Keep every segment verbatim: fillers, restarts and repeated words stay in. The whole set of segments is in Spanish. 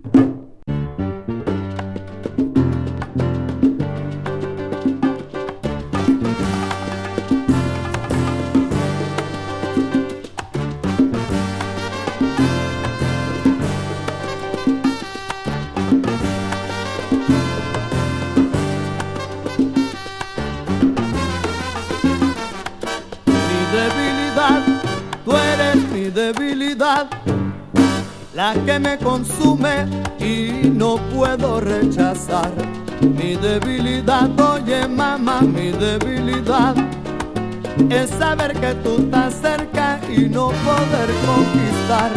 La que me consume y no puedo rechazar. Mi debilidad, oye mamá, mi debilidad es saber que tú estás cerca y no poder conquistar.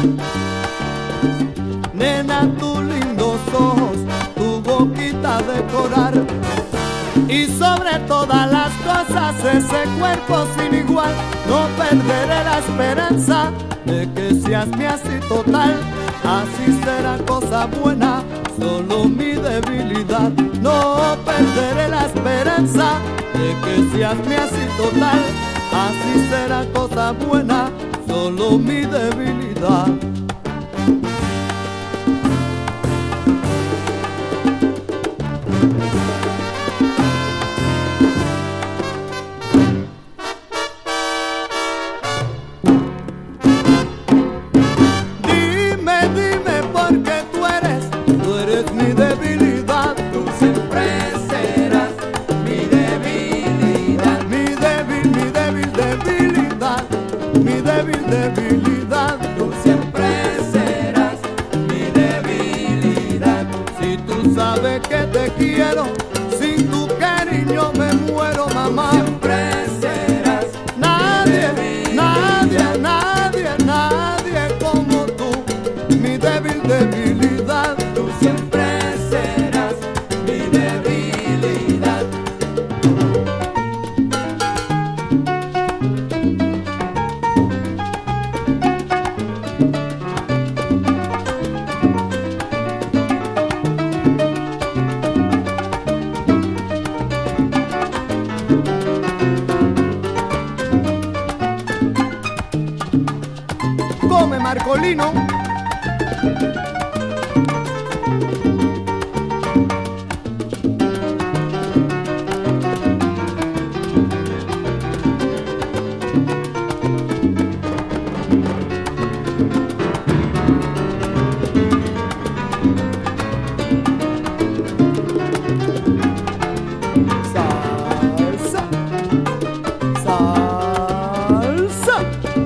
Nena, tus lindos ojos, tu boquita de coral y sobre todas las cosas ese cuerpo sin igual. No perderé la esperanza de que seas mi así total, así será cosa buena, solo mi debilidad. No perderé la esperanza de que seas mi así total, así será cosa buena, solo mi debilidad. Debilidad, tú siempre serás mi debilidad. Si tú sabes que te quiero, sin tu cariño me muero, mamá. Siempre serás nadie, nadie, nadie, nadie como tú, mi débil debilidad. Tú siempre serás mi debilidad. Come Marcolino. Salsa, salsa.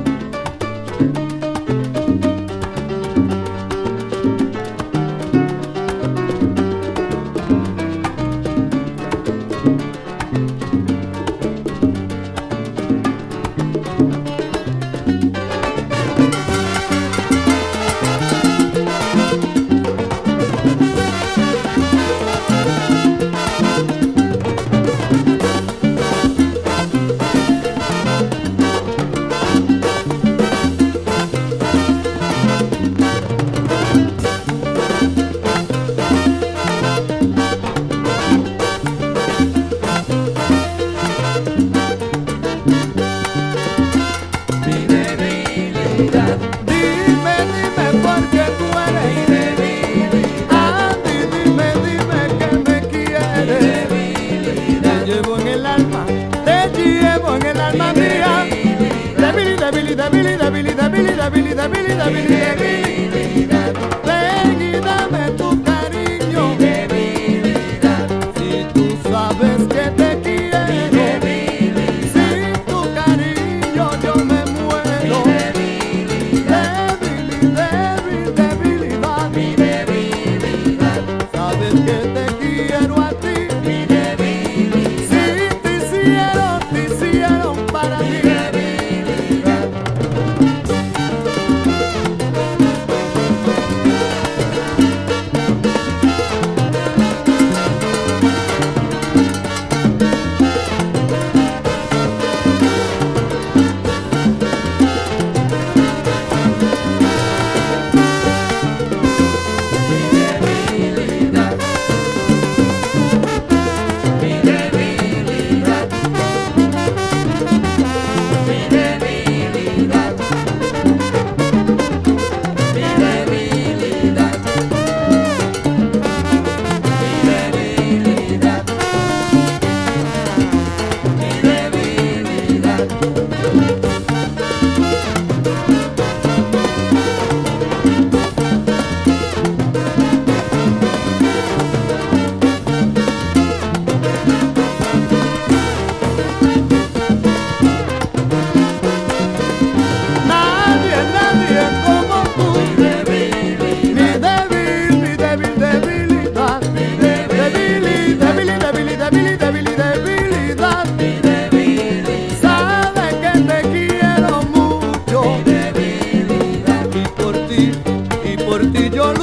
Debilidad, debilidad, debilidad, debilidad, debilidad, debilidad. Ven y dame tu cariño. Mi debilidad. Si tú sabes que te quiero. Mi debilidad. Sin tu cariño yo me muero. Mi debilidad. Debilidad, debilidad, mi debilidad. Sabes que te quiero a ti. Mi debilidad. Si te hicieron, te hicieron para mí.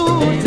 escucha.